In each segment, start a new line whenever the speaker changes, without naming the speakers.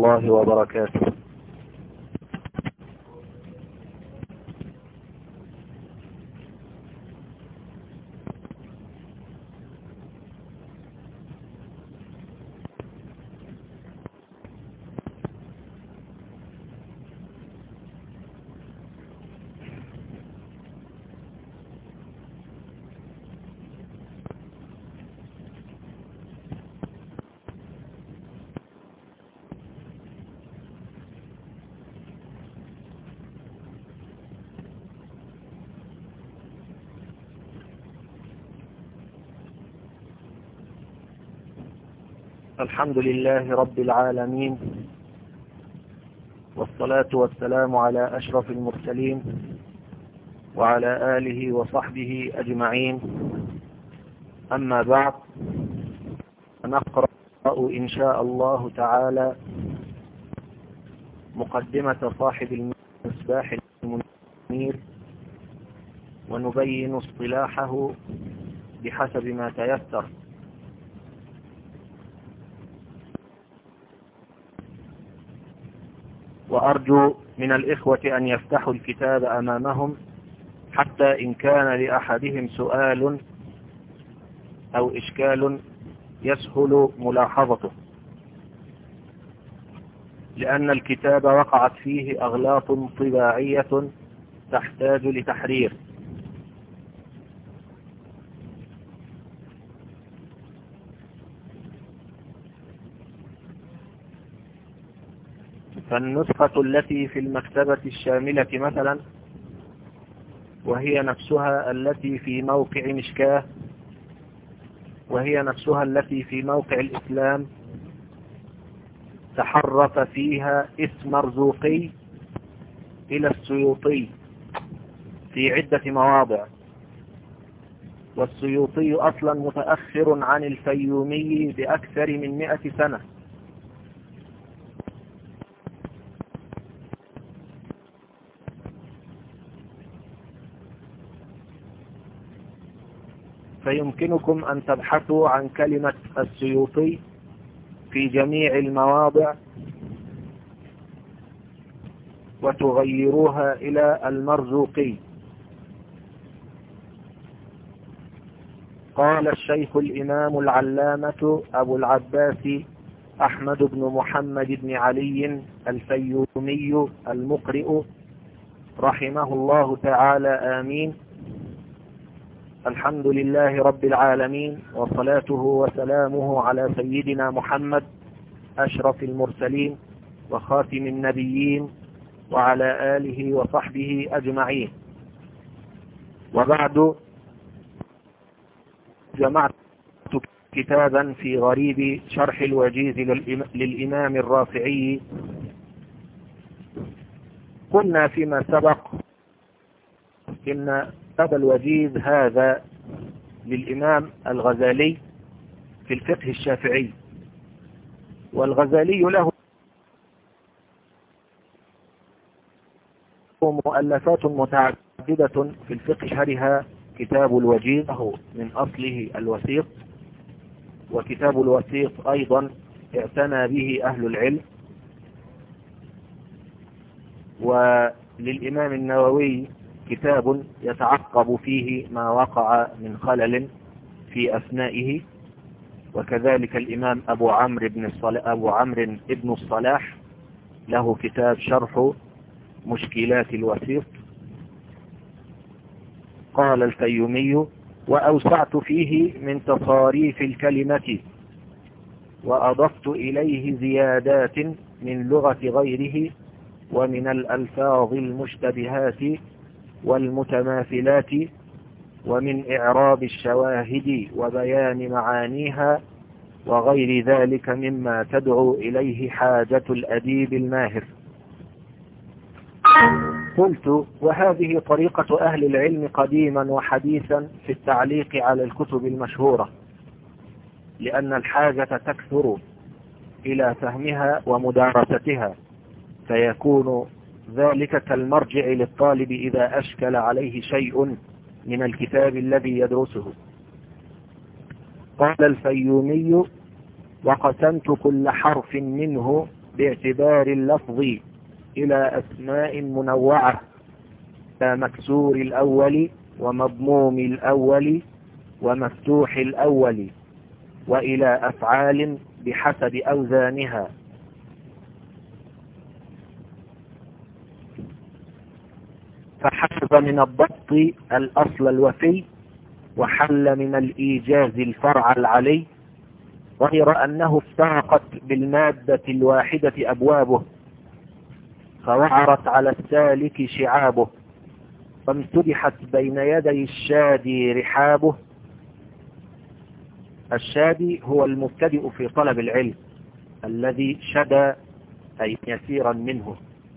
الله وبركاته. الحمد لله رب العالمين، والصلاة والسلام على أشرف المرسلين وعلى آله وصحبه أجمعين. أما بعد، نقرأ إن شاء الله تعالى مقدمة صاحب المصباح المنير، ونبين اصطلاحه بحسب ما تيسر. وأرجو من الإخوة أن يفتحوا الكتاب أمامهم، حتى إن كان لأحدهم سؤال أو إشكال يسهل ملاحظته، لأن الكتاب وقعت فيه أغلاط طباعية تحتاج لتحرير. فالنسخة التي في المكتبة الشاملة مثلا، وهي نفسها التي في موقع مشكاه، وهي نفسها التي في موقع الإسلام، تحرف فيها اسم مرزوقي إلى السيوطي في عدة مواضع، والسيوطي أصلا متأخر عن الفيومي بأكثر من 100 سنة. فيمكنكم أن تبحثوا عن كلمة السيوطي في جميع المواضع وتغيروها إلى المرزوقي. قال الشيخ الإمام العلامة أبو العباس أحمد بن محمد بن علي الفيومي المقرئ رحمه الله تعالى، آمين: الحمد لله رب العالمين، وصلاته وسلامه على سيدنا محمد أشرف المرسلين وخاتم النبيين، وعلى آله وصحبه أجمعين. وبعد، جمعت كتابا في غريب شرح الوجيز للإمام الرافعي. قلنا فيما سبق إن كتاب الوجيز هذا للإمام الغزالي في الفقه الشافعي، والغزالي له مؤلفات متعددة في الفقه، شهرها كتاب الوجيز من أصله الوسيط، وكتاب الوسيط أيضا اعتنى به أهل العلم. وللإمام النووي كتاب يتعقب فيه ما وقع من خلل في أثنائه، وكذلك الإمام أبو عمرو بن الصلاح له كتاب شرح مشكلات الوسيط. قال الفيومي: وأوسعت فيه من تصاريف الكلمة، وأضفت إليه زيادات من لغة غيره، ومن الألفاظ المشتبهات والمتماثلات، ومن إعراب الشواهد وبيان معانيها، وغير ذلك مما تدعو إليه حاجة الأديب الماهر. قلت: وهذه طريقة أهل العلم قديما وحديثا في التعليق على الكتب المشهورة، لأن الحاجة تكثر إلى فهمها ومدارستها، فيكون ذلك كالمرجع للطالب إذا أشكل عليه شيء من الكتاب الذي يدرسه. قال الفيومي: وقسمت كل حرف منه باعتبار اللفظ إلى أسماء منوعة كمكسور الأول ومضموم الأول ومفتوح الأول، وإلى أفعال بحسب أوزانها. فحسب من الضبط الأصل الوفي، وحل من الإيجاز الفرع العلي، غير أنه افترقت بالمادة الواحدة أبوابه، فوعرت على السالك شعابه، وامتدحت بين يدي الشادي رحابه. الشادي هو المبتدئ في طلب العلم الذي شدى أي يسيرا منه،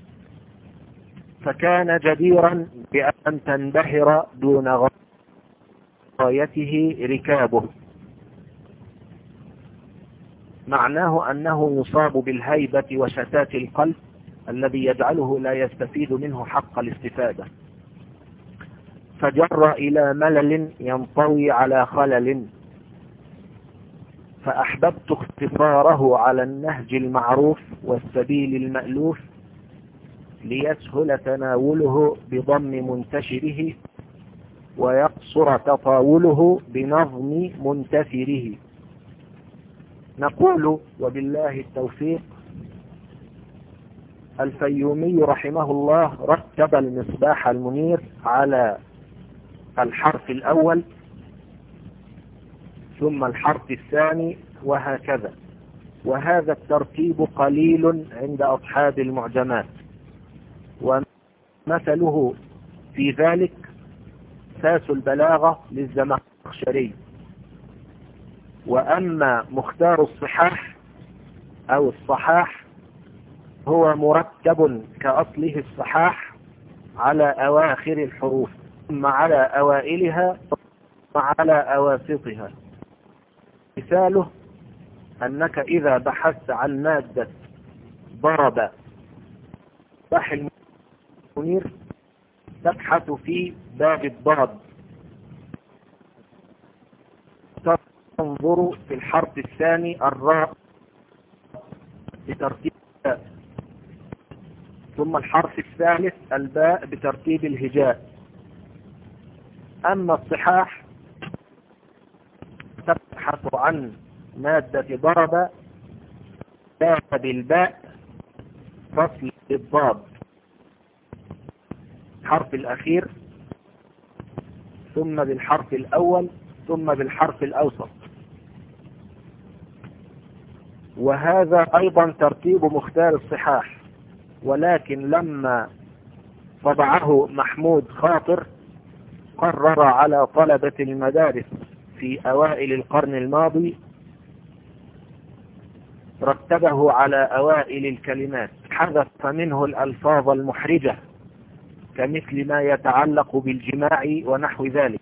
فكان جديرا بأن تنبهر دون غايته ركابه. معناه أنه يصاب بالهيبة وشتات القلب الذي يجعله لا يستفيد منه حق الاستفادة، فجر إلى ملل ينطوي على خلل. فأحببت اختصاره على النهج المعروف والسبيل المألوف، ليسهل تناوله بضم منتشره، ويقصر تطاوله بنظم منتثره. نقول وبالله التوفيق: الفيومي رحمه الله رتب المصباح المنير على الحرف الأول ثم الحرف الثاني وهكذا، وهذا الترتيب قليل عند أصحاب المعجمات، ومثله في ذلك أساس البلاغة للزمخشري. وأما مختار الصحاح أو الصحاح هو مرتب كأصله الصحاح على أواخر الحروف، ثم على أوائلها وعلى أواسطها. مثاله أنك إذا بحثت عن مادة ضرب صح المنير تبحث في باب الضاد، تنظر في الحرف الثاني الراء بترتيب الهاء، ثم الحرف الثالث الباء بترتيب الهجاء. أما الصحاح تبحث عن مادة ضرب بالباء فصل الضاد الحرف الأخير، ثم بالحرف الأول، ثم بالحرف الأوسط. وهذا أيضا ترتيب مختار الصحاح، ولكن لما طبعه محمود خاطر قرر على طلبة المدارس في أوائل القرن الماضي رتبه على أوائل الكلمات، حذف منه الألفاظ المحرجة كمثل ما يتعلق بالجماع ونحو ذلك،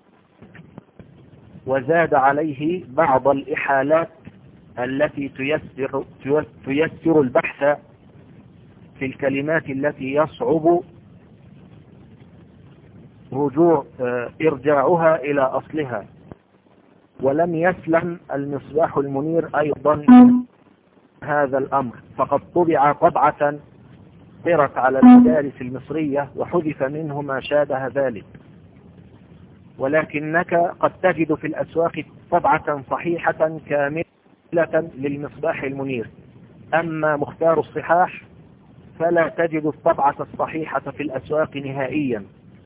وزاد عليه بعض الإحالات التي تيسر البحث في الكلمات التي يصعب إرجاعها إلى أصلها. ولم يسلم المصباح المنير أيضا هذا الأمر، فقد طبع طبعة قرت على المدارس المصرية وحذف منه ما شابه ذلك، ولكنك قد تجد في الأسواق طبعة صحيحة كاملة للمصباح المنير. أما مختار الصحاح فلا تجد الطبعة الصحيحة في الأسواق نهائيا.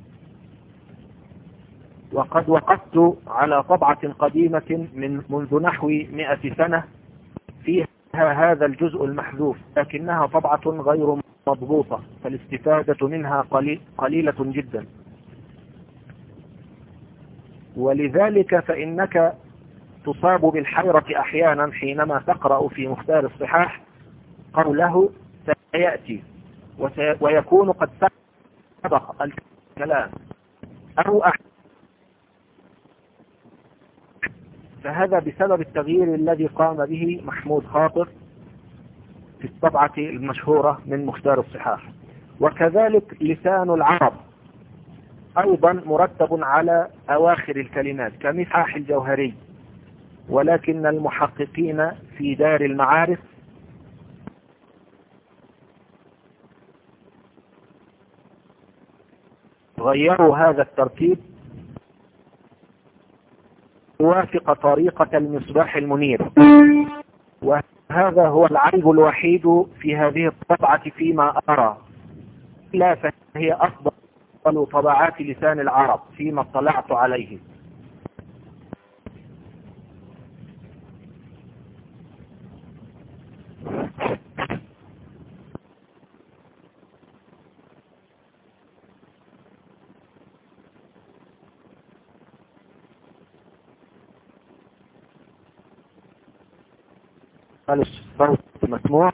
وقد وقفت على طبعة قديمة منذ نحو 100 سنة فيها هذا الجزء المحذوف، لكنها طبعة غير مضبوطة، فالاستفادة منها قليلة جدا. ولذلك فإنك تصاب بالحيرة أحيانا حينما تقرأ في مختار الصحاح قوله سيأتي ويكون قد سبق الكلام أو فهذا بسبب التغيير الذي قام به محمود خاطر في الطبعة المشهورة من مختار الصحاح. وكذلك لسان العرب أيضا مرتب على أواخر الكلمات كمصحاح الجوهري، ولكن المحققين في دار المعارف غيروا هذا الترتيب يوافق طريقة المصباح المنير، وهذا هو العيب الوحيد في هذه الطبعة فيما أرى، لا فهي أفضل طبعات لسان العرب فيما اطلعت عليه. هل الصوت مسموع؟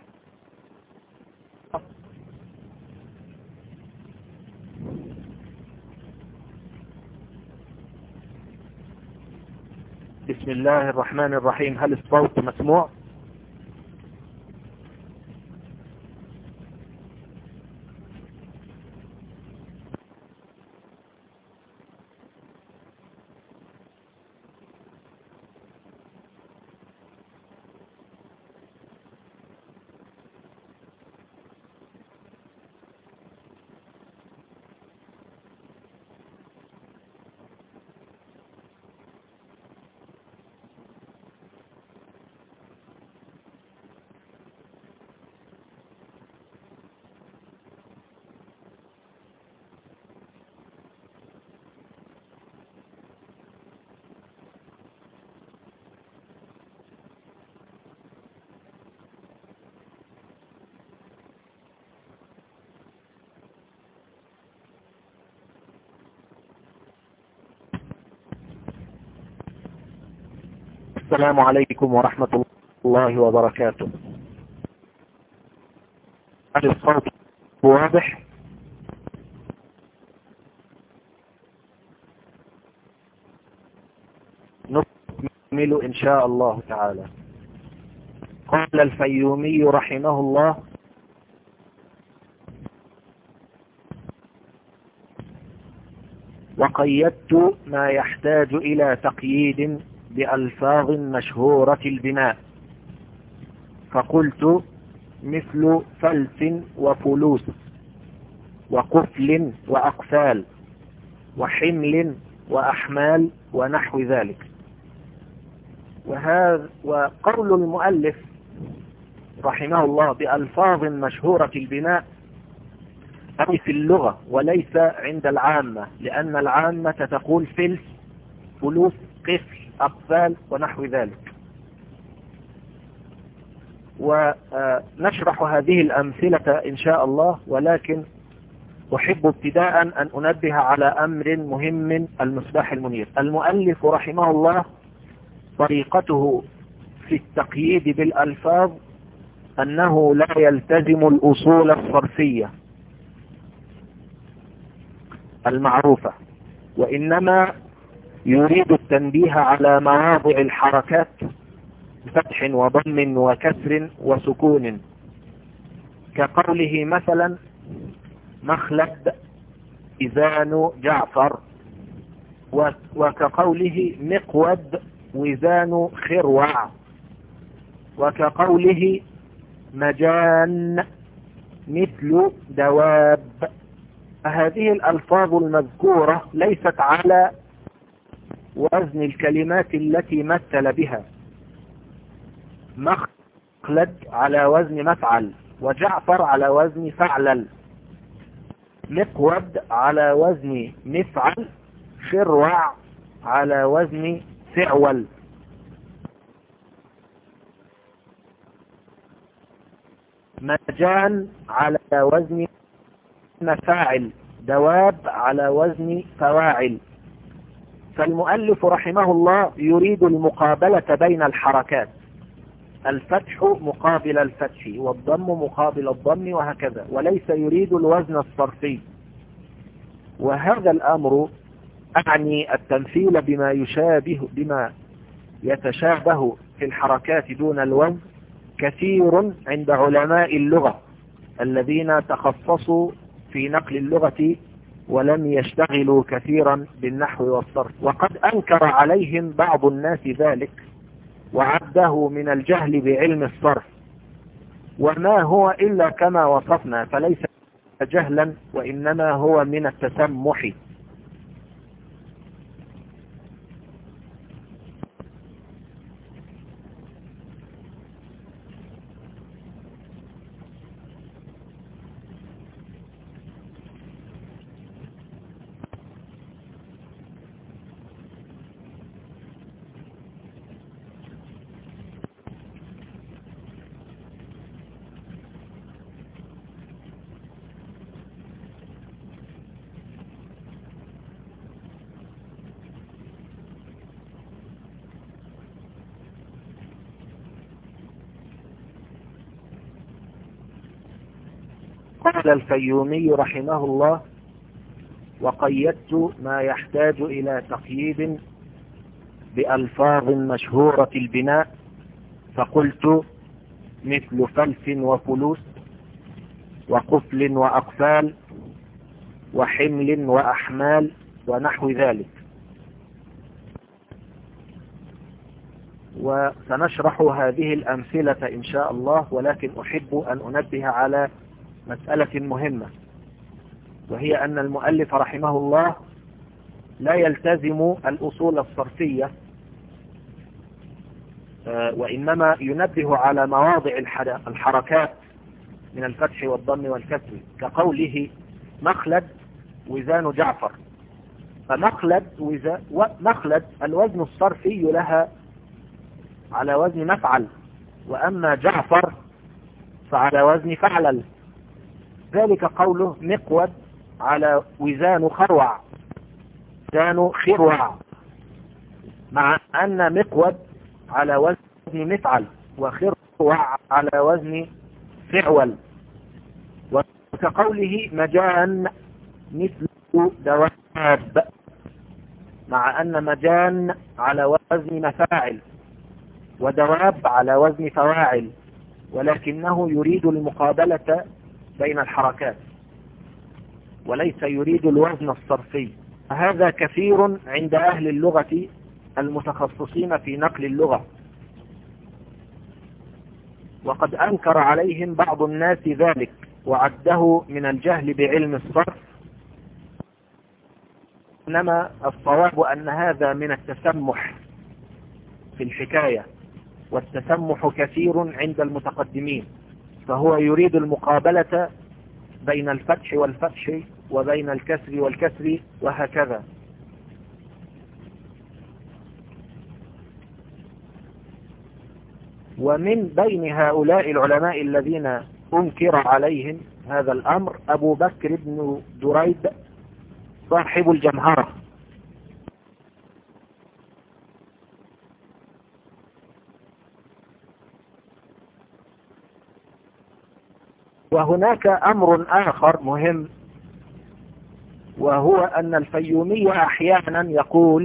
بسم الله الرحمن الرحيم. هل الصوت مسموع؟ السلام عليكم ورحمة الله وبركاته. هل الصوت واضح؟ نكمل إن شاء الله تعالى. قال الفيومي رحمه الله: وقيدت ما يحتاج إلى تقييد بألفاظ مشهورة البناء، فقلت مثل فلس وفلوس وقفل وأقفال وحمل وأحمال ونحو ذلك. وقول المؤلف رحمه الله بألفاظ مشهورة البناء أي في اللغة وليس عند العامة، لأن العامة تقول فلس فلوس قفل أقفال ونحو ذلك. ونشرح هذه الأمثلة إن شاء الله، ولكن أحب ابتداء أن أنبه على أمر مهم. المصباح المنير المؤلف رحمه الله طريقته في التقييد بالألفاظ أنه لا يلتزم الأصول الصرفية المعروفة، وإنما يريد التنبيه على مواضع الحركات بفتح وضم وكسر وسكون، كقوله مثلا مخلد إذان جعفر، وكقوله مقود وزان خروع، وكقوله مجان مثل دواب. هذه الألفاظ المذكورة ليست على وزن الكلمات التي مثل بها. مخلد على وزن مفعل، وجعفر على وزن فعلل، مقود على وزن مفعل، خروع على وزن فعول. مجان على وزن مفاعل، دواب على وزن فواعل. فالمؤلف رحمه الله يريد المقابلة بين الحركات، الفتح مقابل الفتح والضم مقابل الضم وهكذا، وليس يريد الوزن الصرفي. وهذا الأمر أعني التمثيل بما يتشابه في الحركات دون الوزن كثير عند علماء اللغة الذين تخصصوا في نقل اللغة ولم يشتغلوا كثيرا بالنحو والصرف، وقد أنكر عليهم بعض الناس ذلك وعده من الجهل بعلم الصرف، وما هو إلا كما وصفنا، فليس جهلا، وإنما هو من التسمح. قال الفيومي رحمه الله: وقيدت ما يحتاج إلى تقييد بألفاظ مشهورة البناء، فقلت: مثل فلس وفلوس، وقفل وأقفال، وحمل وأحمال، ونحو ذلك. وسنشرح هذه الأمثلة إن شاء الله، ولكن أحب أن أنبه على مسألة مهمة، وهي أن المؤلف رحمه الله لا يلتزم الأصول الصرفية، وإنما ينبه على مواضع الحركات من الفتح والضم والكسر، كقوله: مخلد وزان جعفر. فمخلد الوزن الصرفي لها على وزن مفعل، وأما جعفر فعلى وزن فعلل. ذلك قوله مقود على وزان خروع، وزان خروع، مع أن مقود على وزن مفعل، وخروع على وزن فعول. وكقوله مجان مثل دواب، مع أن مجان على وزن مفاعل، ودواب على وزن فواعل، ولكنه يريد المقابلة بين الحركات وليس يريد الوزن الصرفي. هذا كثير عند أهل اللغة المتخصصين في نقل اللغة، وقد أنكر عليهم بعض الناس ذلك وعده من الجهل بعلم الصرف، إنما الصواب أن هذا من التسمح في الحكاية، والتسمح كثير عند المتقدمين، فهو يريد المقابلة بين الفتح والفتح وبين الكسر والكسر وهكذا. ومن بين هؤلاء العلماء الذين أنكر عليهم هذا الأمر أبو بكر بن دريد صاحب الجمهرة، وهناك أمر آخر مهم، وهو أن الفيومي أحيانا يقول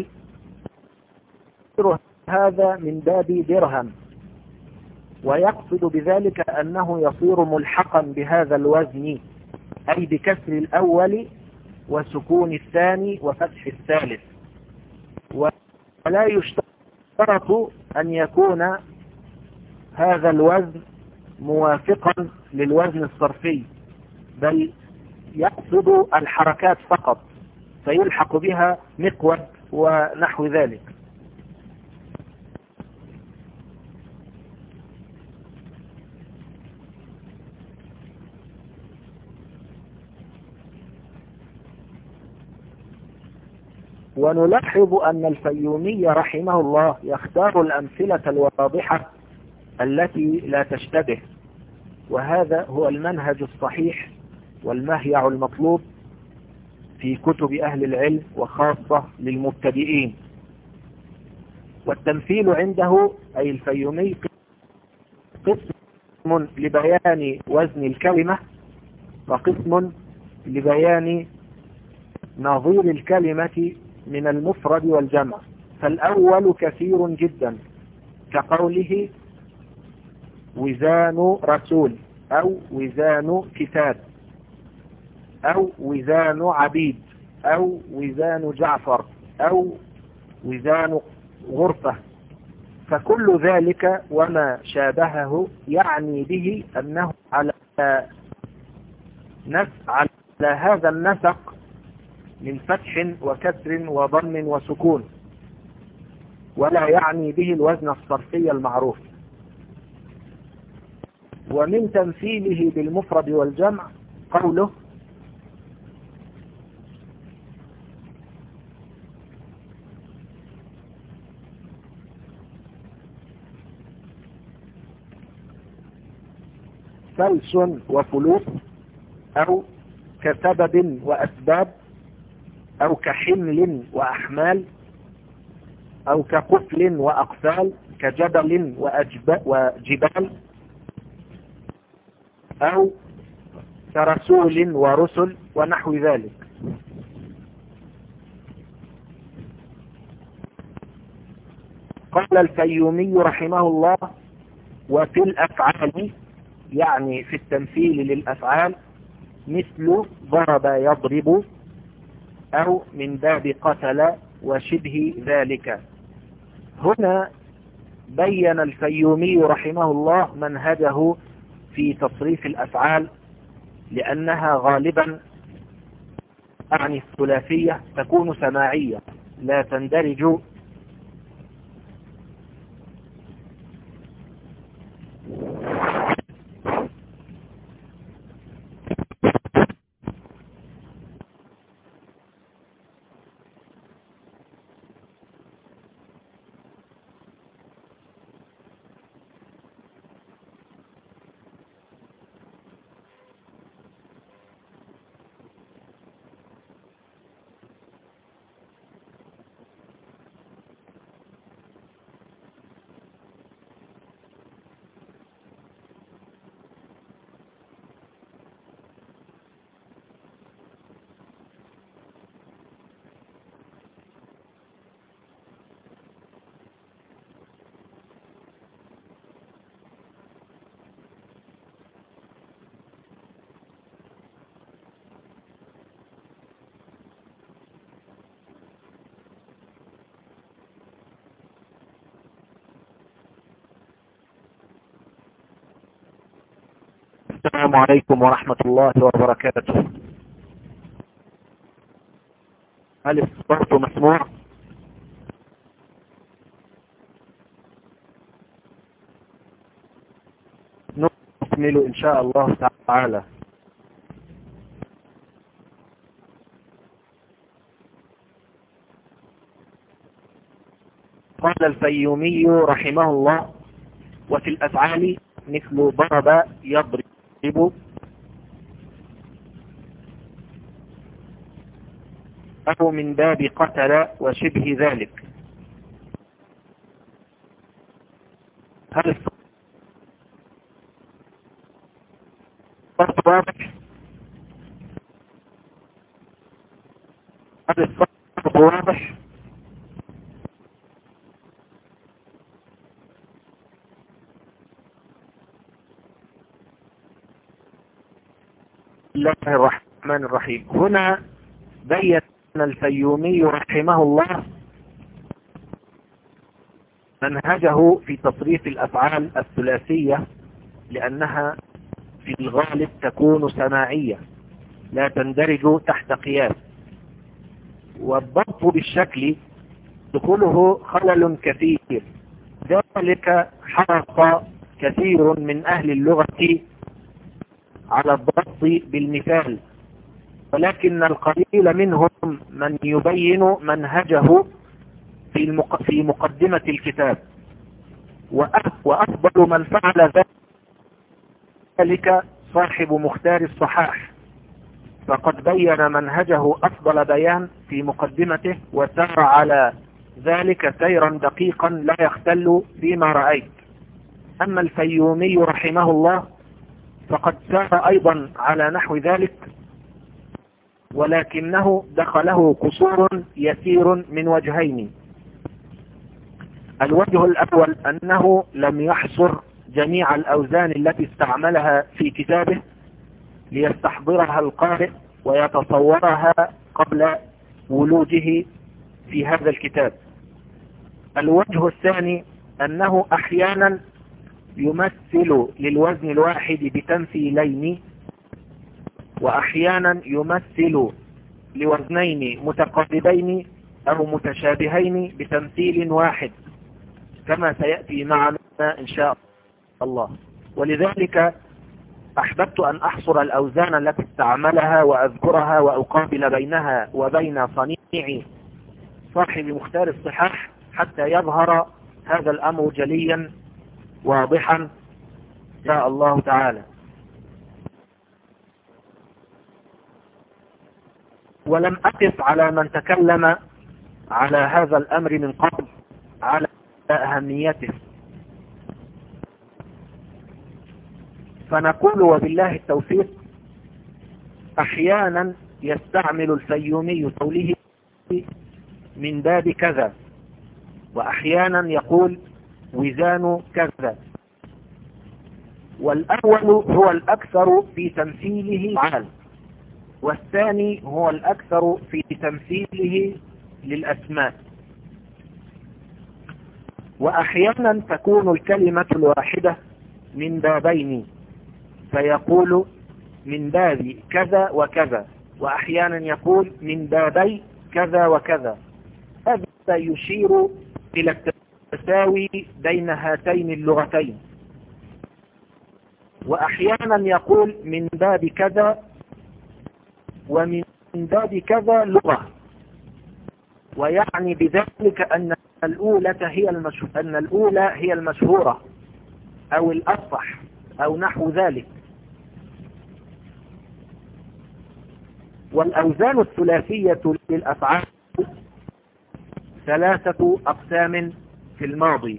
هذا من باب درهم، ويقصد بذلك أنه يصير ملحقا بهذا الوزن، أي بكسر الأول وسكون الثاني وفتح الثالث، ولا يشترط أن يكون هذا الوزن موافقا للوزن الصرفي، بل يقصد الحركات فقط فيلحق بها مقود ونحو ذلك. ونلاحظ أن الفيومي رحمه الله يختار الأمثلة الواضحة التي لا تشتبه، وهذا هو المنهج الصحيح والمهيع المطلوب في كتب أهل العلم، وخاصة للمبتدئين. والتمثيل عنده أي الفيومي قسم لبيان وزن الكلمة، وقسم لبيان نظير الكلمة من المفرد والجمع. فالأول كثير جدا، كقوله وزان رسول، أو وزان كتاب، أو وزان عبيد، أو وزان جعفر، أو وزان غرفة. فكل ذلك وما شابهه يعني به أنه على على هذا النسق من فتح وكسر وضم وسكون، ولا يعني به الوزن الصرفي المعروف. ومن تمثيله بالمفرد والجمع قوله: فلس وفلوس، أو كسبب وأسباب، أو كحمل وأحمال، أو كقفل وأقفال، كجبل وجبال، أو كرسول ورسل، ونحو ذلك. قال الفيومي رحمه الله: وفي الأفعال، يعني في التمثيل للأفعال، مثل ضرب يضرب، أو من باب قتل وشبه ذلك. هنا بين الفيومي رحمه الله منهجه في تصريف الأفعال، لأنها غالبا أعني الثلاثية تكون سماعية لا تندرج السلام عليكم ورحمة الله وبركاته. هل الصوت مسموع؟ نكمل إن شاء الله تعالى. قال الفيومي رحمه الله: وفي الأفعال مثل ضرب يضرب، أو من باب قتل وشبه ذلك. هل الصوت واضح؟ هل الصوت واضح؟ بسم الله الرحمن الرحيم. هنا بين الفيومي رحمه الله منهجه في تصريف الأفعال الثلاثية، لأنها في الغالب تكون سماعية لا تندرج تحت قياس. والضبط بالشكل دخوله خلل كثير، ذلك حرص كثير من أهل اللغة على الضبط بالمثال، ولكن القليل منهم من يبين منهجه في مقدمة الكتاب. وأفضل من فعل ذلك صاحب مختار الصحاح، فقد بين منهجه أفضل بيان في مقدمته، وسار على ذلك سيرا دقيقا لا يختل فيما رأيت. أما الفيومي رحمه الله فقد سار أيضا على نحو ذلك، ولكنه دخله قصور يسير من وجهين. الوجه الأول أنه لم يحصر جميع الأوزان التي استعملها في كتابه ليستحضرها القارئ ويتصورها قبل ولوده في هذا الكتاب. الوجه الثاني أنه أحيانا يمثل للوزن الواحد بتمثيلين، وأحيانا يمثل لوزنين متقاربين أو متشابهين بتمثيل واحد كما سيأتي معنا إن شاء الله. ولذلك أحببت أن أحصر الأوزان التي استعملها وأذكرها وأقابل بينها وبين صنيع صاحب مختار الصحاح حتى يظهر هذا الأمر جليا واضحا إن شاء الله تعالى. ولم أقف على من تكلم على هذا الأمر من قبل على أهميته، فنقول وبالله التوفيق أحيانا يستعمل الفيومي قوله من باب كذا، وأحيانا يقول وزان كذا، والأول هو الأكثر في تمثيله عال، والثاني هو الأكثر في تمثيله للأسماء. وأحيانا تكون الكلمة الواحدة من بابين فيقول من باب كذا وكذا، وأحيانا يقول من بابي كذا وكذا. هذا يشير إلى التساوي بين هاتين اللغتين. وأحيانا يقول من باب كذا ومن باب كذا لغة، ويعني بذلك أن الأولى هي المشهورة أو الأصح أو نحو ذلك. والأوزان الثلاثية للأفعال 3 أقسام في الماضي: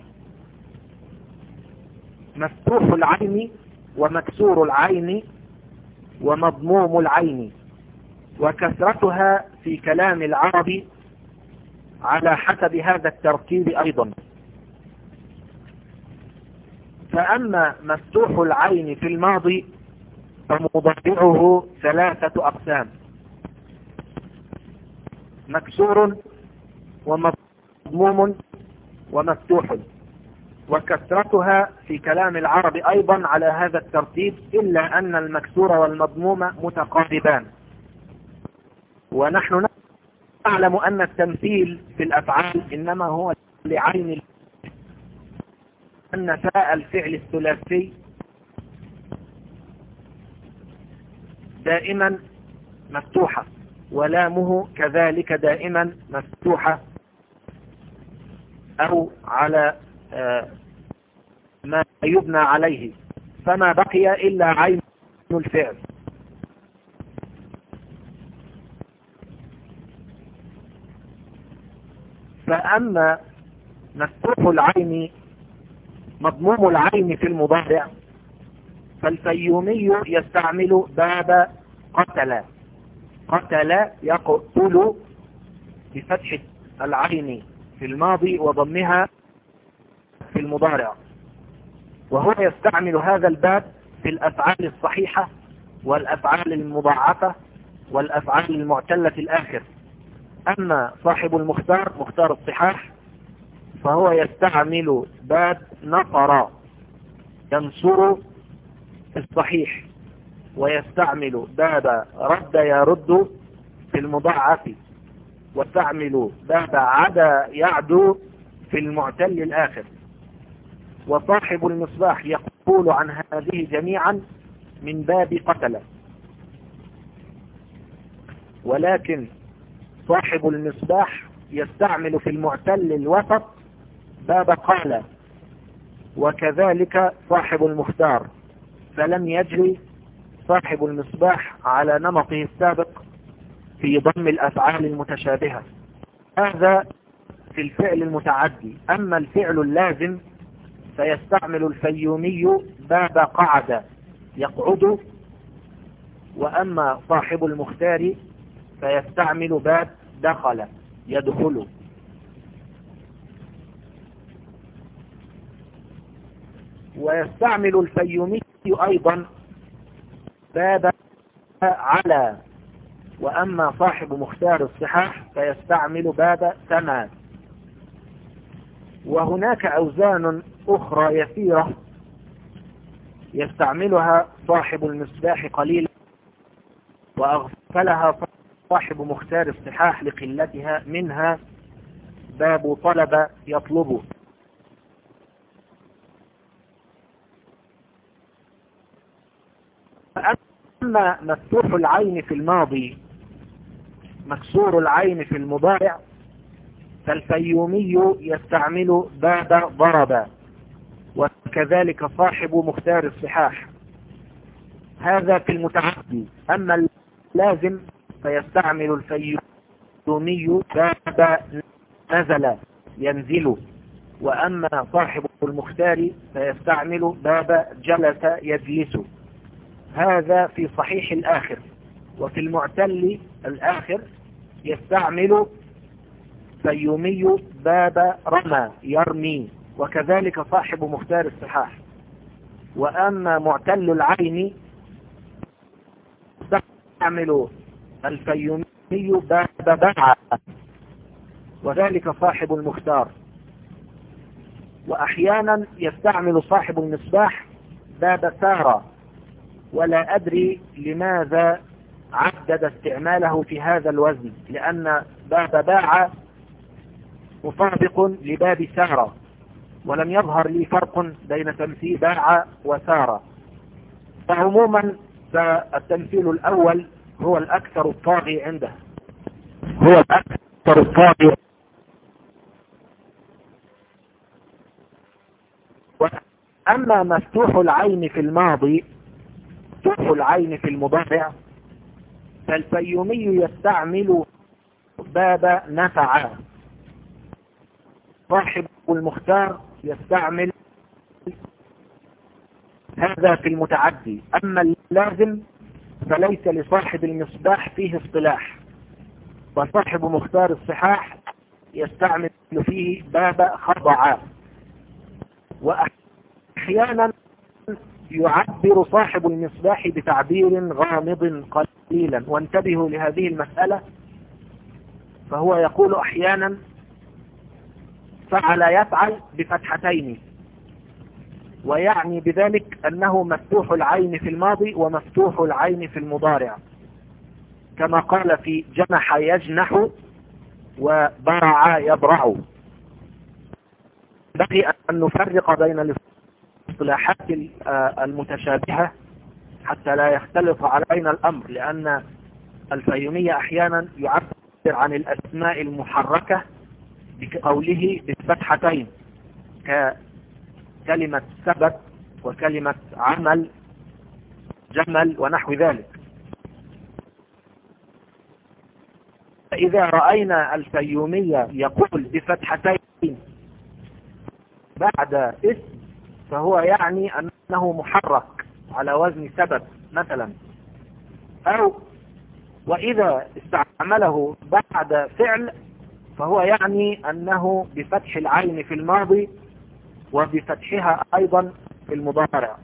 مفتوح العين ومكسور العين ومضموم العين، وكثرتها في كلام العرب على حسب هذا التركيب أيضا. فأما مفتوح العين في الماضي فمضارعه 3 أقسام: مكسور ومضموم ومفتوح، وكثرتها في كلام العرب أيضا على هذا الترتيب، إلا أن المكسور والمضموم متقاربان. ونحن نعلم أن التمثيل في الأفعال إنما هو لعين، أن فاء الفعل الثلاثي دائما مفتوحة، ولامه كذلك دائما مفتوحة أو على ما يبنى عليه، فما بقي إلا عين الفعل. فأما مفتوح العين مضموم العين في المضارع فالفيومي يستعمل باب قتل. قتل يقتل بفتح العين في الماضي وضمها في المضارع، وهو يستعمل هذا الباب في الأفعال الصحيحة والأفعال المضاعفة والأفعال المعتلة الآخر. أما صاحب مختار الصحاح فهو يستعمل باب نصر ينصر في الصحيح، ويستعمل باب رد يرد في المضاعف، ويستعمل باب عدا يعدو في المعتل الآخر. وصاحب المصباح يقول عن هذه جميعا من باب قتل. ولكن صاحب المصباح يستعمل في المعتل الوسط باب قال، وكذلك صاحب المختار، فلم يجري صاحب المصباح على نمطه السابق في ضم الأفعال المتشابهة. هذا في الفعل المتعدي. أما الفعل اللازم فيستعمل الفيومي باب قعد يقعد، وأما صاحب المختار فيستعمل باب دخل يدخل. ويستعمل الفيومي أيضا باب على، وأما صاحب مختار الصحاح فيستعمل باب سما. وهناك أوزان أخرى يسيرة يستعملها صاحب المصباح قليلا وأغفلها صاحب مختار الصحاح لقلتها، منها باب طلب يطلب. أما مفتوح العين في الماضي مكسور العين في المضارع فالفيومي يستعمل باب ضرب، وكذلك صاحب مختار الصحاح، هذا في المتعدي. أما اللازم فيستعمل الفيومي باب نزل ينزل، وأما صاحب المختار فيستعمل باب جلس يجلس، هذا في صحيح الآخر. وفي المعتل الآخر يستعمل فيومي باب رمى يرمي، وكذلك صاحب مختار الصحاح. وأما معتل العين يستعمل الفيومي باب باع، وذلك صاحب المختار. وأحيانا يستعمل صاحب المصباح باب سارة، ولا أدري لماذا عدد استعماله في هذا الوزن، لأن باب باع مطابق لباب سارة، ولم يظهر لي فرق بين تمثيل باع وسارة. فعموما فالتمثيل الأول هو الأكثر الطاغي عنده، هو الأكثر الطاغي. أما مفتوح العين في الماضي مفتوح العين في المضارع فالفيومي يستعمل باب نفع، صاحب المختار يستعمل هذا في المتعدي. أما اللازم فليس لصاحب المصباح فيه اصطلاح، وصاحب مختار الصحاح يستعمل فيه باب خضع. وأحيانا يعبر صاحب المصباح بتعبير غامض قليلا، وانتبهوا لهذه المسألة، فهو يقول أحيانا فعل يفعل بفتحتين، ويعني بذلك أنه مفتوح العين في الماضي ومفتوح العين في المضارع، كما قال في جنح يجنح وبرع يبرع. بقي أن نفرق بين الاصطلاحات المتشابهة حتى لا يختلط علينا الأمر، لأن الفيومية أحيانا يعبر عن الأسماء المحركة بقوله بالفتحتين، ككلمة سبت وكلمة عمل جمل ونحو ذلك. فإذا رأينا الفيومية يقول بفتحتين بعد اسم فهو يعني أنه محرك على وزن سبت مثلا، أو وإذا استعمله بعد فعل فهو يعني أنه بفتح العين في الماضي وبفتحها أيضا في المضارع.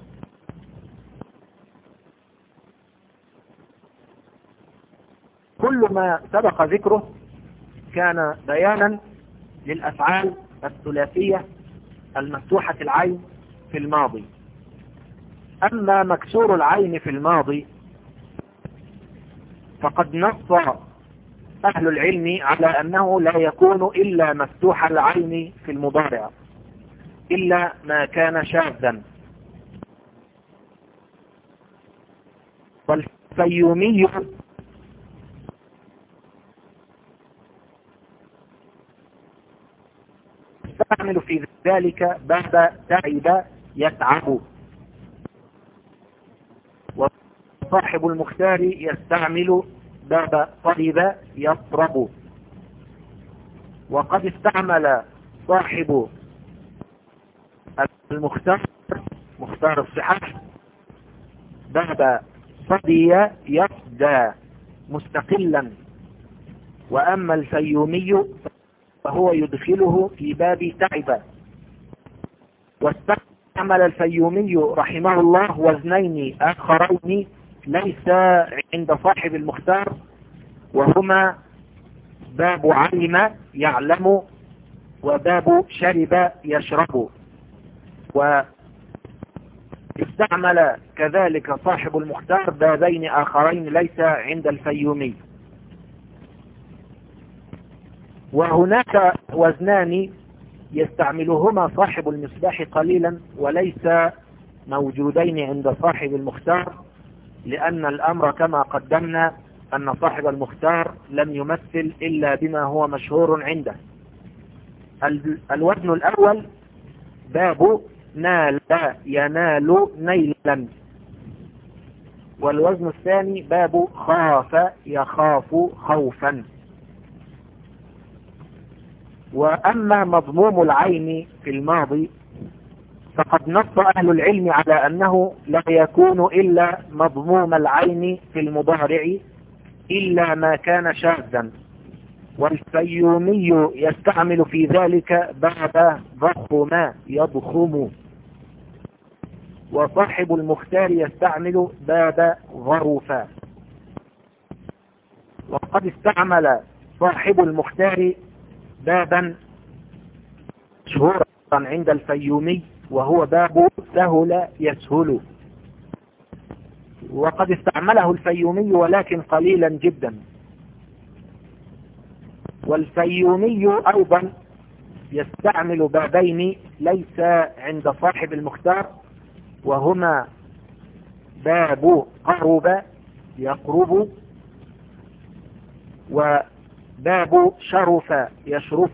كل ما سبق ذكره كان بيانا للأفعال الثلاثية المفتوحة العين في الماضي. أما مكسور العين في الماضي فقد نص أهل العلم على أنه لا يكون إلا مفتوح العين في المضارع إلا ما كان شاذا. والفيومي يستعمل في ذلك باب تعب يتعب، وصاحب المختار يستعمل باب طرب يطرب. وقد استعمل صاحب المختار مختار الصحاح باب صدي يصدى مستقلا، وأما الفيومي فهو يدخله في باب تعب. واستعمل الفيومي رحمه الله وزنين آخرين ليس عند صاحب المختار، وهما باب علم يعلم وباب شرب يشرب. استعمل كذلك صاحب المختار بابين آخرين ليس عند الفيومي. وهناك وزنان يستعملهما صاحب المصباح قليلا وليس موجودين عند صاحب المختار، لأن الأمر كما قدمنا أن صاحب المختار لم يمثل إلا بما هو مشهور عنده. الوزن الأول باب نال ينال نيلا، والوزن الثاني باب خاف يخاف خوفا. وأما مضموم العين في الماضي فقد نص أهل العلم على أنه لا يكون إلا مضموم العين في المضارع إلا ما كان شاذا، والفيومي يستعمل في ذلك باب ضخم يضخم، وصاحب المختار يستعمل باب ظرفا. وقد استعمل صاحب المختار بابا مشهورا عند الفيومي وهو باب سهل يسهل، وقد استعمله الفيومي ولكن قليلا جدا. والفيومي أيضا يستعمل بابين ليس عند صاحب المختار، وهما باب قرب يقرب وباب شرف يشرف.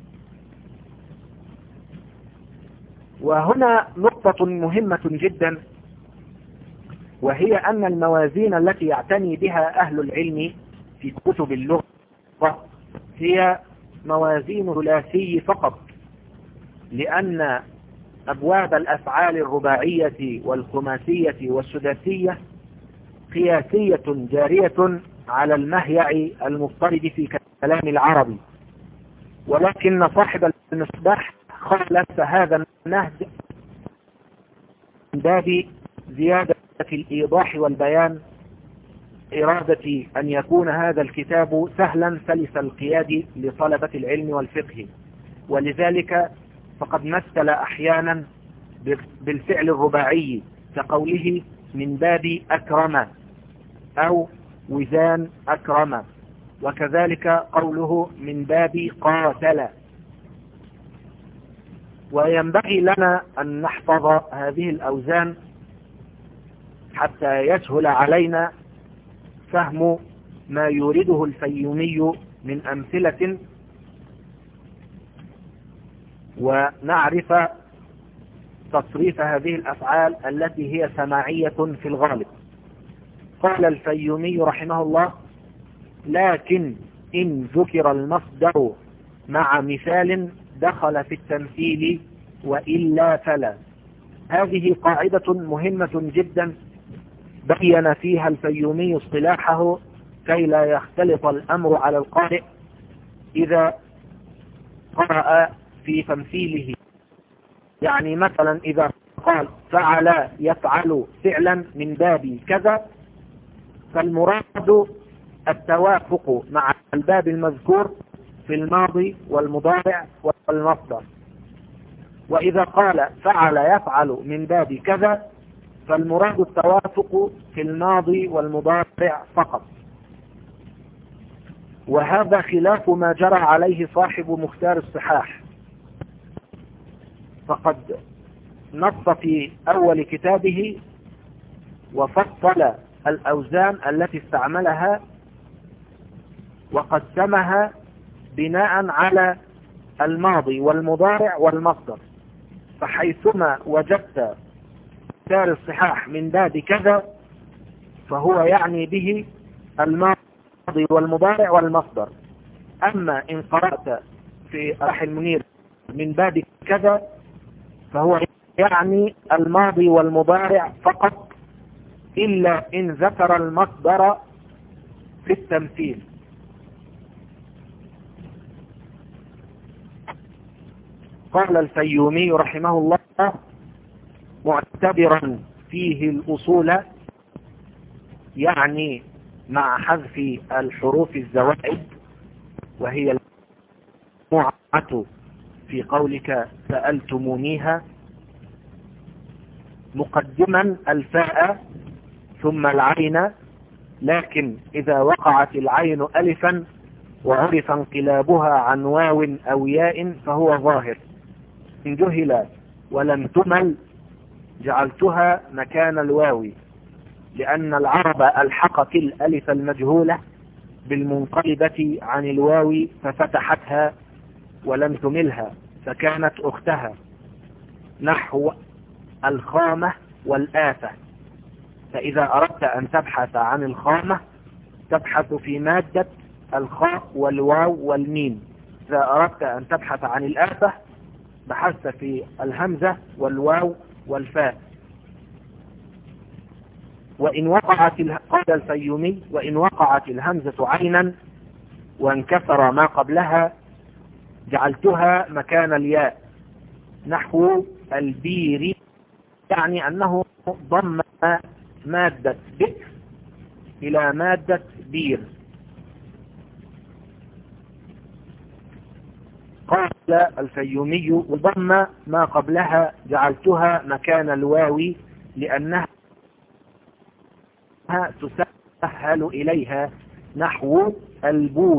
وهنا نقطة مهمة جدا، وهي أن الموازين التي يعتني بها أهل العلم في كتب اللغة هي موازين ثلاثي فقط، لأن أبواب الأفعال الرباعية والخماسية والسداسية قياسية جارية على المهيع المضطرد في كلام العربي، ولكن صاحب المصباح خالف هذا النهج من باب زيادة الإيضاح والبيان، إرادة أن يكون هذا الكتاب سهلا سلس القياد لطلبة العلم والفقه. ولذلك فقد مثل أحيانا بالفعل الرباعي كقوله من باب أكرم أو وزان أكرم، وكذلك قوله من باب قاتل. وينبغي لنا أن نحفظ هذه الأوزان حتى يسهل علينا فهم ما يورده الفيومي من أمثلة، ونعرف تصريف هذه الأفعال التي هي سماعية في الغالب. قال الفيومي رحمه الله: لكن إن ذكر المصدر مع مثال دخل في التمثيل وإلا فلا. هذه قاعدة مهمة جدا بين فيها الفيومي اصطلاحه كي لا يختلط الأمر على القارئ إذا قرأ في تمثيله. يعني مثلا إذا قال فعل يفعل فعلا من باب كذا، فالمراد التوافق مع الباب المذكور في الماضي والمضارع والمصدر. وإذا قال فعل يفعل من باب كذا، فالمراد التوافق في الماضي والمضارع فقط. وهذا خلاف ما جرى عليه صاحب مختار الصحاح، فقد نص في أول كتابه وفصل الأوزان التي استعملها وقسمها بناء على الماضي والمضارع والمصدر، فحيثما وجدت مختار الصحاح من باب كذا فهو يعني به الماضي والمضارع والمصدر. أما إن قرأت في راح المنير من باب كذا فهو يعني الماضي والمضارع فقط، إلا إن ذكر المصدر في التمثيل. قال الفيومي رحمه الله: معتبرا فيه الأصول، يعني مع حذف الحروف الزوائد، وهي المجموعة في قولك سألتمونيها، مقدما الفاء ثم العين، لكن إذا وقعت العين ألفا وعرف انقلابها عن واو أو ياء فهو ظاهر. إن جهل ولم تمل جعلتها مكان الواو، لأن العرب ألحقت الألف المجهولة بالمنقلبة عن الواو ففتحتها ولم تملها فكانت أختها، نحو الخامة والآفة. فإذا أردت أن تبحث عن الخامة تبحث في مادة الخاء والواو والميم. إذا أردت أن تبحث عن الآفة بحثت في الهمزة والواو والفاء. قال الفيومي: وإن وقعت الهمزة عينا وانكسر ما قبلها جعلتها مكان الياء، نحو البير، يعني أنه ضم مادة بئر إلى مادة بير. قال الفيومي: وضم ما قبلها جعلتها مكان الواو لأنها تسهل إليها، نحو البوس.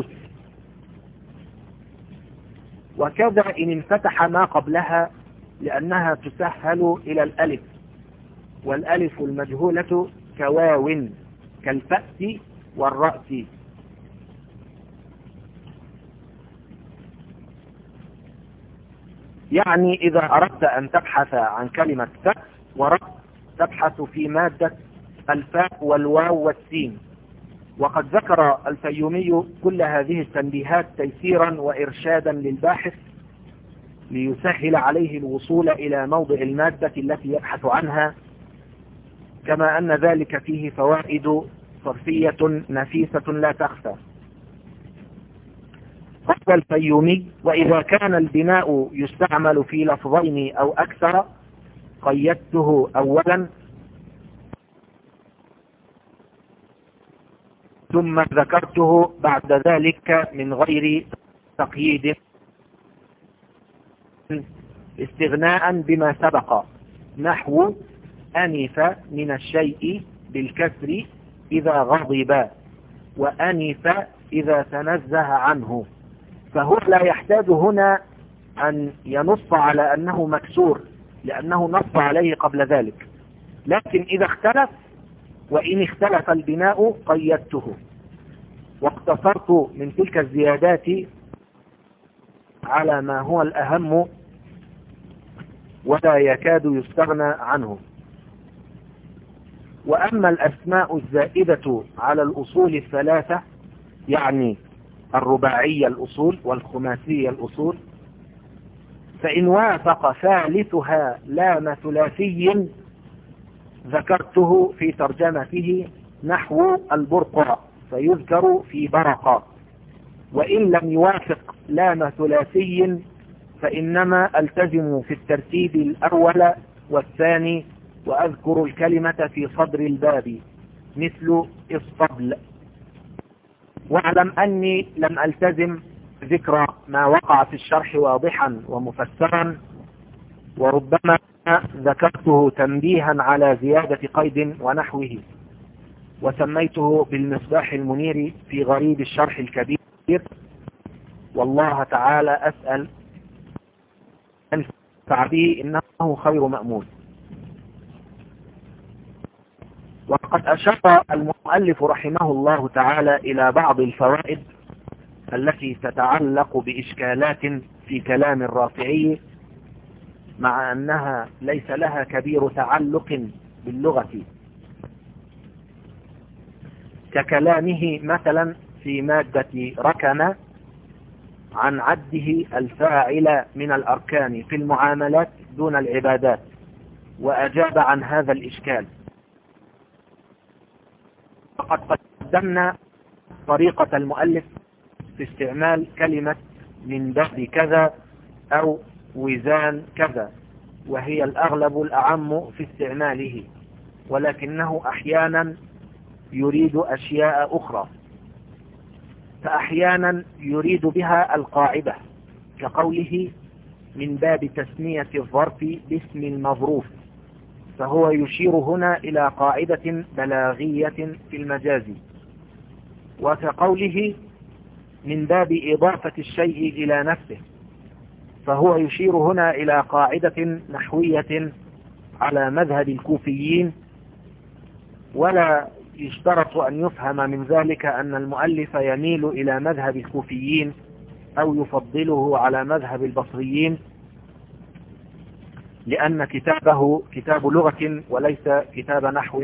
وكذا إن انفتح ما قبلها لأنها تسهل إلى الألف، والألف المجهولة كواو كالفأس والرأس. يعني إذا أردت أن تبحث عن كلمة فأس ورأس تبحث في مادة الفاء والواو والسين. وقد ذكر الفيومي كل هذه التنبيهات تيسيرا وإرشادا للباحث ليسهل عليه الوصول إلى موضع المادة التي يبحث عنها، كما أن ذلك فيه فوائد صرفية نفيسة لا تخفى. قال الفيومي: وإذا كان البناء يستعمل في لفظين أو أكثر قيدته أولا ثم ذكرته بعد ذلك من غير تقييد استغناء بما سبق، نحو أنف من الشيء بالكسر إذا غضب، وأنف إذا تنزه عنه. فهو لا يحتاج هنا أن ينص على أنه مكسور لأنه نص عليه قبل ذلك، لكن إذا اختلف وإن اختلف البناء قيدته. واقتصرت من تلك الزيادات على ما هو الأهم ولا يكاد يستغنى عنه. وأما الأسماء الزائدة على الأصول الثلاثة، يعني الرباعية الأصول والخماسية الأصول، فإن وافق ثالثها لام ثلاثي ذكرته في ترجمته، نحو البرقع فيذكر في برقة. وإن لم يوافق لام ثلاثي فإنما ألتزم في الترتيب الأول والثاني وأذكر الكلمة في صدر الباب، مثل اصطبل. واعلم أني لم ألتزم ذكر ما وقع في الشرح واضحا ومفسرا، وربما ذكرته تنبيها على زيادة قيد ونحوه، وسميته بالمصباح المنير في غريب الشرح الكبير. والله تعالى أسأل أن ينفع به، إنه خير مأمول. وقد أشار المؤلف رحمه الله تعالى إلى بعض الفوائد التي تتعلق بإشكالات في كلام الرافعي، مع أنها ليس لها كبير تعلق باللغة، ككلامه مثلا في مادة ركن عن عده الفاعل من الأركان في المعاملات دون العبادات، وأجاب عن هذا الإشكال. وقد قدمنا طريقة المؤلف في استعمال كلمة من باب كذا أو وزان كذا، وهي الأغلب الأعم في استعماله، ولكنه أحيانا يريد أشياء أخرى. فأحيانا يريد بها القاعدة، كقوله من باب تسمية الظرف باسم المظروف، فهو يشير هنا إلى قاعدة بلاغية في المجاز، وكقوله من باب إضافة الشيء إلى نفسه، فهو يشير هنا إلى قاعدة نحوية على مذهب الكوفيين. ولا يشترط أن يفهم من ذلك أن المؤلف يميل إلى مذهب الكوفيين أو يفضله على مذهب البصريين، لأن كتابه كتاب لغة وليس كتاب نحو،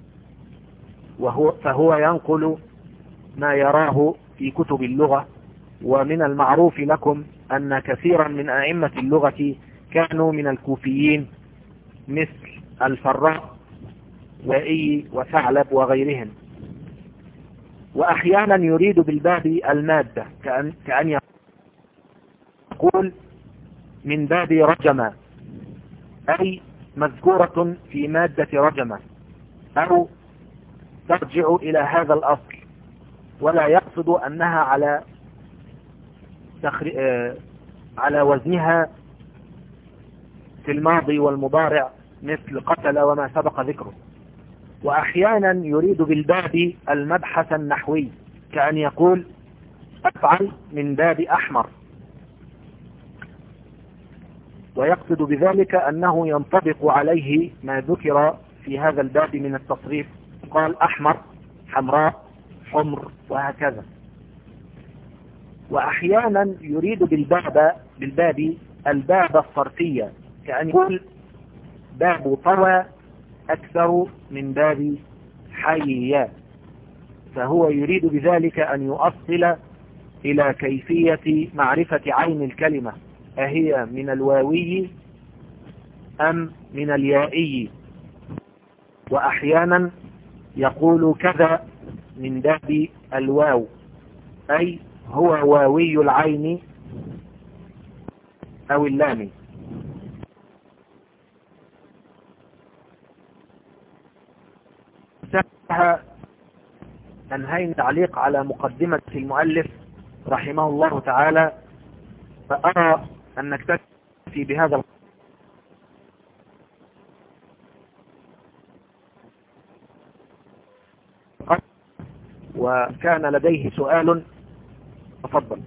فهو ينقل ما يراه في كتب اللغة. ومن المعروف لكم أن كثيرا من أئمة اللغة كانوا من الكوفيين، مثل الفراء وإي وثعلب وغيرهم. وأحيانا يريد بالباب المادة، كأن يقول من باب رجم، أي مذكورة في مادة رجم، أو ترجع إلى هذا الأصل، ولا يقصد أنها على وزنها في الماضي والمضارع مثل قتل وما سبق ذكره. وأحيانا يريد بالباب المبحث النحوي، كأن يقول أفعل من باب أحمر، ويقصد بذلك أنه ينطبق عليه ما ذكر في هذا الباب من التصريف، قال أحمر، حمراء، حمر، وهكذا. وأحيانا يريد بالباب الباب الصرفية، كأن يقول باب طوى أكثر من باب حي، فهو يريد بذلك أن يؤصل إلى كيفية معرفة عين الكلمة، أهي من الواوي أم من اليائي. وأحيانا يقول كذا من باب الواو، أي هو واوي العين أو اللام. أنهينا تعليق على مقدمة المؤلف رحمه الله تعالى، فأرى أن نكتفي بهذا القدر. وكان لديه سؤال، تفضل.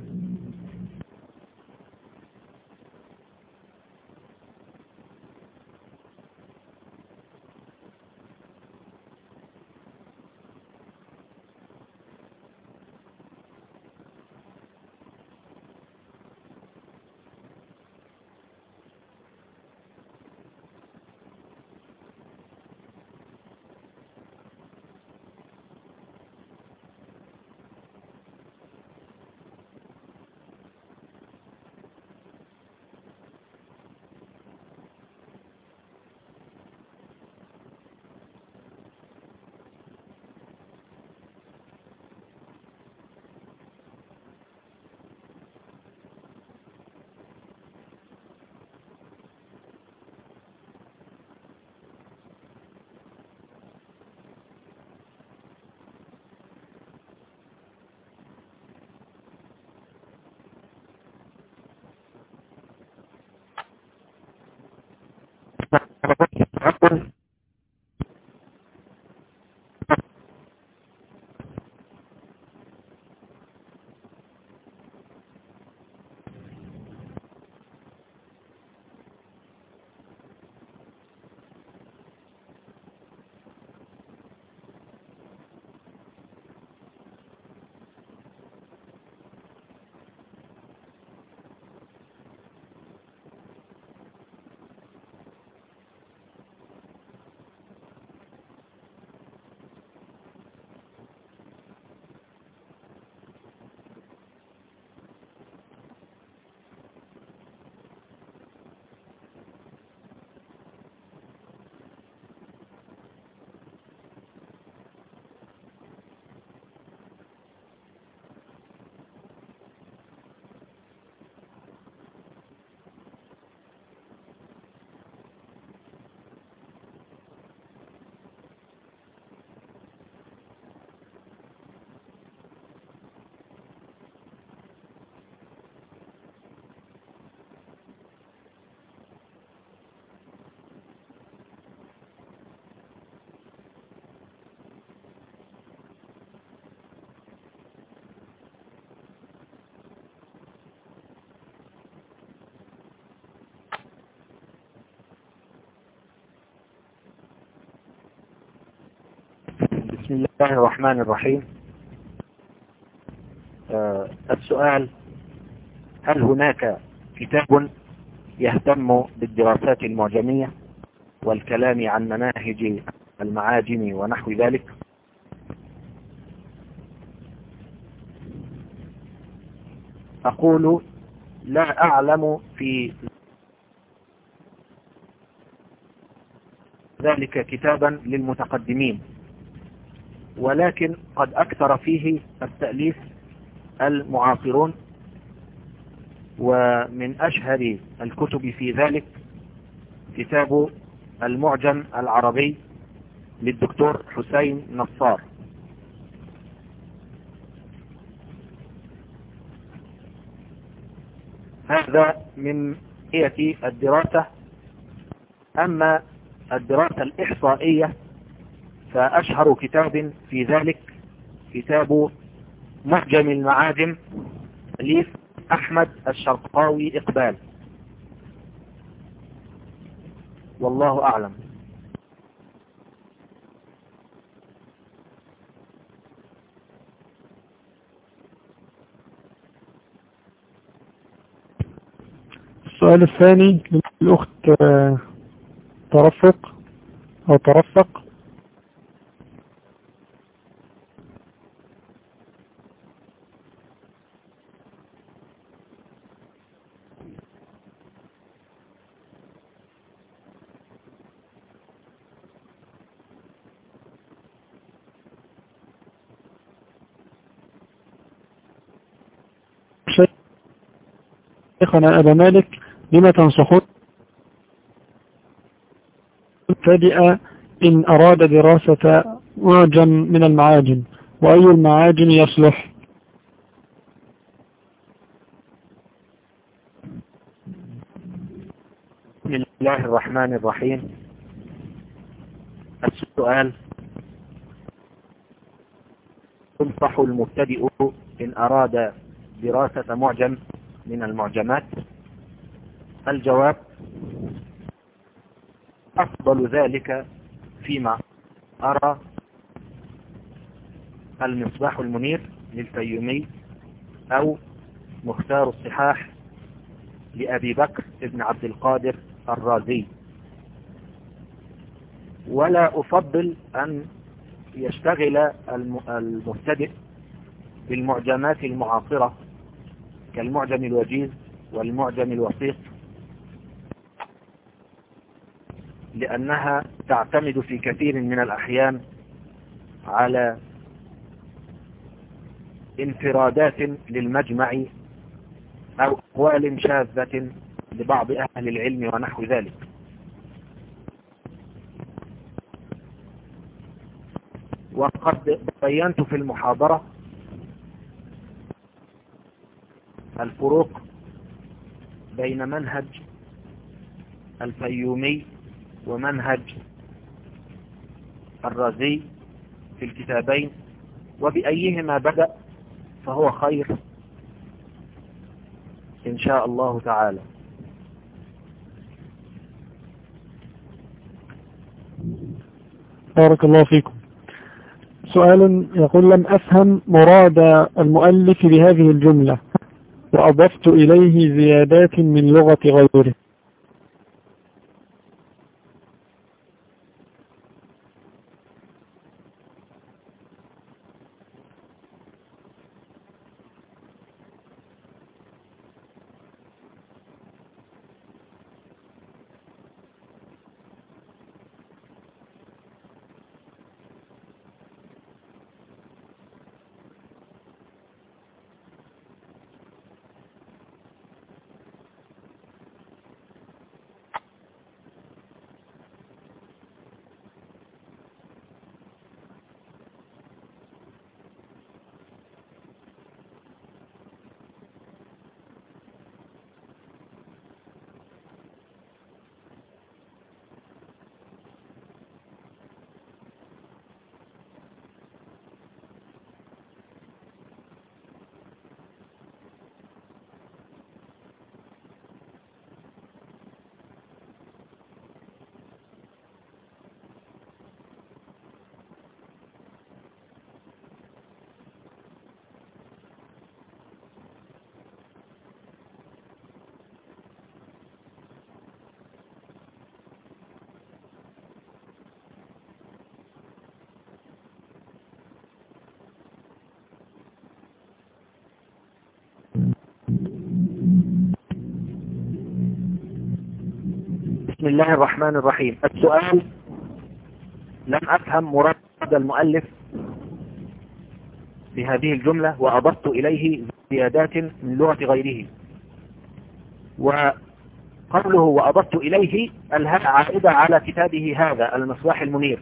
بسم الله الرحمن الرحيم. السؤال: هل هناك كتاب يهتم بالدراسات المعجمية والكلام عن مناهج المعاجم ونحو ذلك؟ أقول: لا أعلم في ذلك كتابا للمتقدمين، ولكن قد أكثر فيه التأليف المعاصرون، ومن أشهر الكتب في ذلك كتاب المعجم العربي للدكتور حسين نصار. هذا من ناحية الدراسة. أما الدراسة الإحصائية فأشهر كتاب في ذلك كتاب معجم المعاجم تأليف أحمد الشرقاوي إقبال، والله أعلم.
السؤال الثاني للأخت ترفق أو ترفق. شيخنا أبا مالك، لما تنصحون مبتدئ إن أراد دراسة معجم من المعاجم، وأي المعاجم يصلح؟
بسم الله الرحمن الرحيم. السؤال: تنصح المبتدئ إن أراد دراسة معجم من المعجمات؟ الجواب: أفضل ذلك فيما أرى المصباح المنير للفيومي، أو مختار الصحاح لأبي بكر ابن عبد القادر الرازي. ولا أفضل أن يشتغل المبتدئ بالمعجمات المعاصرة كالمعجم الوجيز والمعجم الوسيط، لأنها تعتمد في كثير من الأحيان على انفرادات للمجمع أو أقوال شاذة لبعض أهل العلم ونحو ذلك. وقد بينت في المحاضرة الفروق بين منهج الفيومي ومنهج الرازي في الكتابين، وبأيهما بدأ فهو خير إن شاء الله تعالى.
بارك الله فيكم. سؤال يقول: لم أفهم مراد المؤلف بهذه الجملة وأضفت إليه زيادات من لغة غيره.
بسم الله الرحمن الرحيم. السؤال: لم أفهم مراد المؤلف بهذه الجملة وأضفت إليه زيادات من لغة غيره. وقوله وأضفت إليه الهاء عائدة على كتابه هذا المصباح المنير،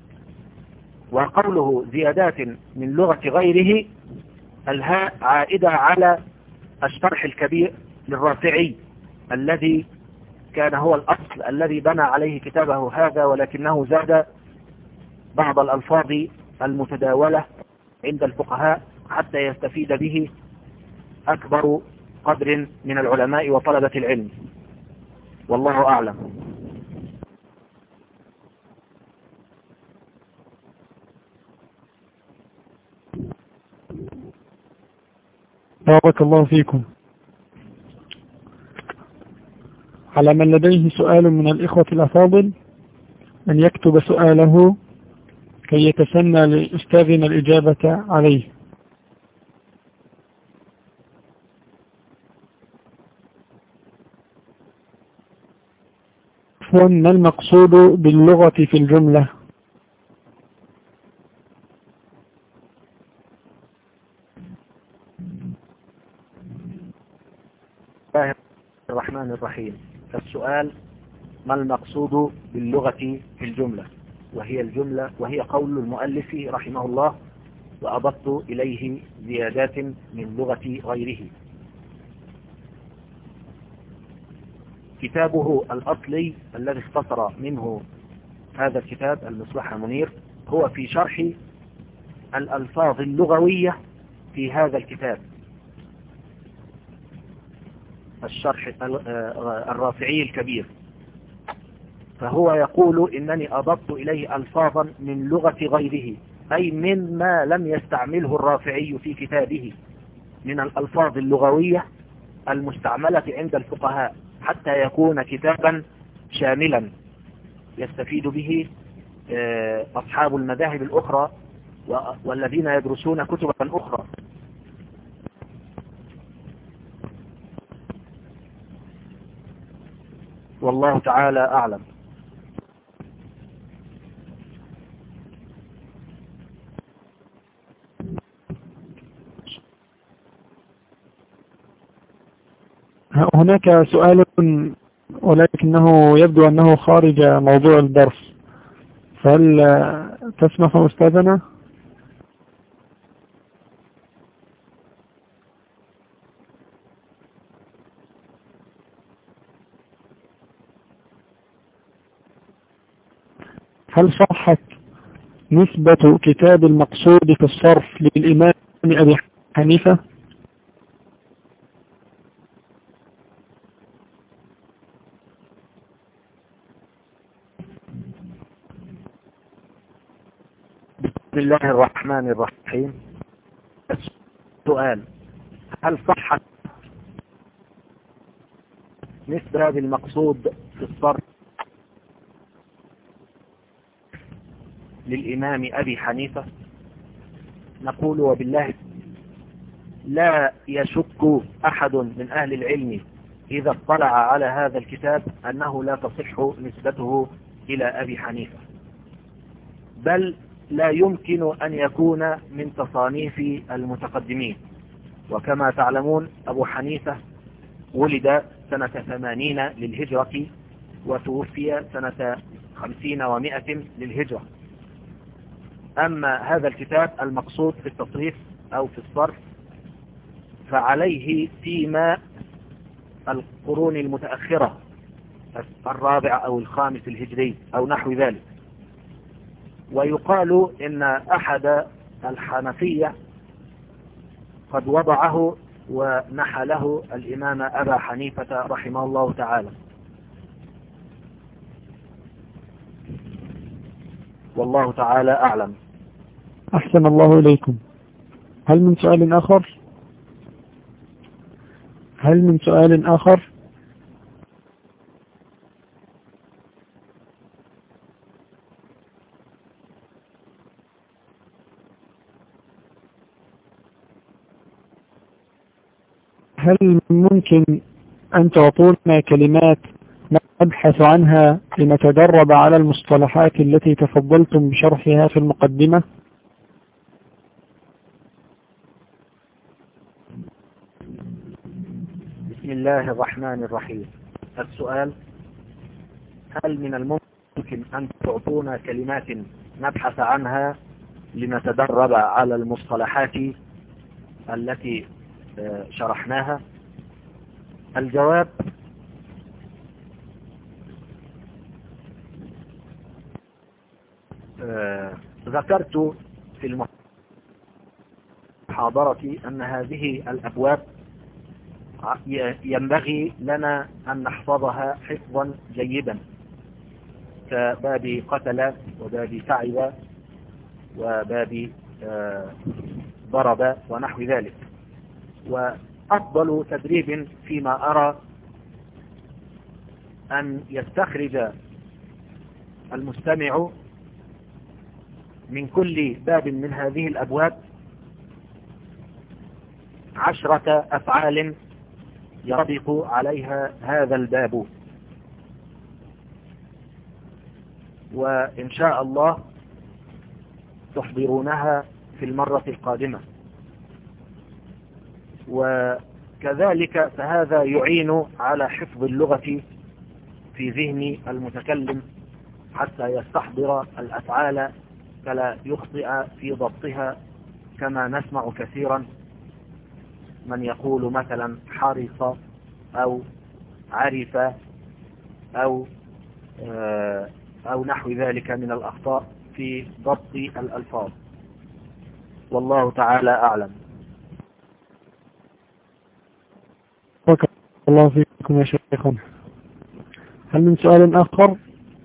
وقوله زيادات من لغة غيره الهاء عائدة على الشرح الكبير للرافعي الذي كان هو الأصل الذي بنى عليه كتابه هذا، ولكنه زاد بعض الألفاظ المتداولة عند الفقهاء حتى يستفيد به أكبر قدر من العلماء وطلبة العلم، والله أعلم.
بارك الله فيكم. على من لديه سؤال من الإخوة الأفاضل أن يكتب سؤاله كي يتسنى لأستاذنا الإجابة عليه. ما المقصود باللغة في الجملة؟
الله الرحمن الرحيم. السؤال: ما المقصود باللغة في الجملة؟ وهي قول المؤلف رحمه الله: وأضفت إليه زيادات من لغة غيره. كتابه الأصلي الذي اختصر منه هذا الكتاب المصباح المنير هو في شرح الألفاظ اللغوية في هذا الكتاب، الشرح الرافعي الكبير. فهو يقول إنني أضفت إليه ألفاظا من لغة غيره، أي مما لم يستعمله الرافعي في كتابه من الألفاظ اللغوية المستعملة عند الفقهاء، حتى يكون كتابا شاملا يستفيد به أصحاب المذاهب الأخرى والذين يدرسون كتبا أخرى. والله تعالى أعلم.
هناك سؤال ولكنه يبدو أنه خارج موضوع الدرس، فهل تسمح أستاذنا؟ هل صحت نسبة كتاب المقصود في الصرف للإمام أبي حنيفة؟
بسم الله الرحمن الرحيم. السؤال: هل صحت نسبة المقصود في الصرف للإمام أبي حنيفة؟ نقول وبالله لا يشك أحد من أهل العلم إذا اطلع على هذا الكتاب أنه لا تصح نسبته إلى أبي حنيفة، بل لا يمكن أن يكون من تصانيف المتقدمين. وكما تعلمون أبو حنيفة ولد سنة 80 للهجرة وتوفي سنة 50 و100 للهجرة. أما هذا الكتاب المقصود في التصريف أو في الصرف فعليه فيما القرون المتأخرة، الرابع أو الخامس الهجري أو نحو ذلك. ويقال إن أحد الحنفية قد وضعه ونحله الإمام أبا حنيفة رحمه الله تعالى، والله تعالى أعلم.
أحسن الله إليكم. هل من سؤال آخر؟ هل ممكن أن تعطونا كلمات نبحث عنها لنتدرب على المصطلحات التي تفضلتم بشرحها في المقدمة؟
بسم الله الرحمن الرحيم. السؤال: هل من الممكن أن تعطونا كلمات نبحث عنها لنتدرب على المصطلحات التي شرحناها؟ الجواب: ذكرت في المحاضرة أن هذه الأبواب ينبغي لنا أن نحفظها حفظا جيدا، كباب قتل وباب تعب وباب ضرب ونحو ذلك. وأفضل تدريب فيما أرى أن يستخرج المستمع من كل باب من هذه الأبواب 10 أفعال يطبق عليها هذا الباب، وإن شاء الله تحضرونها في المرة القادمة. وكذلك فهذا يعين على حفظ اللغة في ذهن المتكلم حتى يستحضر الأفعال فلا يخطئ في ضبطها، كما نسمع كثيرا من يقول مثلا حرص أو عرف أو نحو ذلك من الأخطاء في ضبط الألفاظ. والله تعالى أعلم.
بارك الله فيكم يا شيخنا. هل من سؤال آخر؟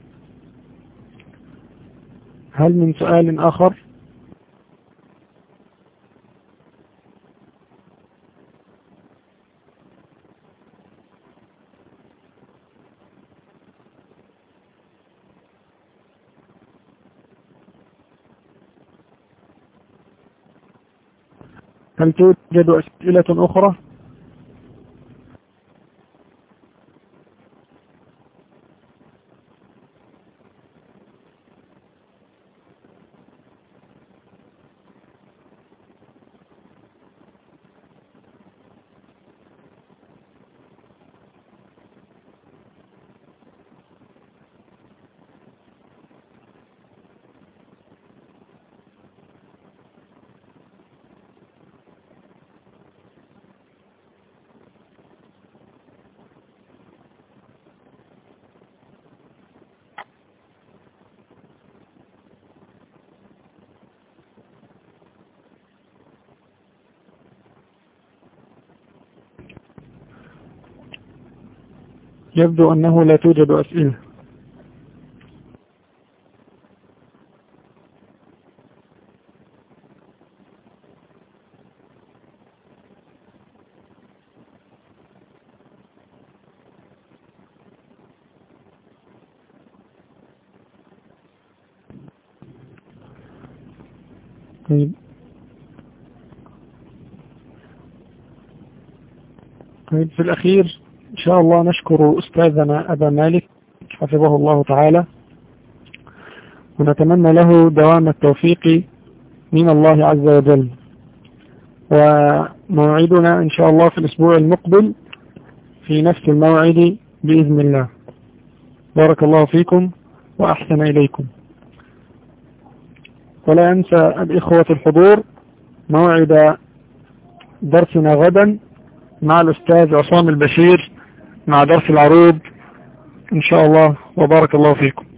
هل توجد أسئلة أخرى؟ يبدو أنه لا توجد أسئلة. طيب في الأخير إن شاء الله نشكر أستاذنا أبا مالك حفظه الله تعالى، ونتمنى له دوام التوفيق من الله عز وجل، وموعدنا إن شاء الله في الأسبوع المقبل في نفس الموعد بإذن الله. بارك الله فيكم وأحسن إليكم. ولا أنسى الإخوة الحضور موعد درسنا غدا مع الأستاذ عصام البشير مع درس العروض إن شاء الله، وبارك الله فيكم.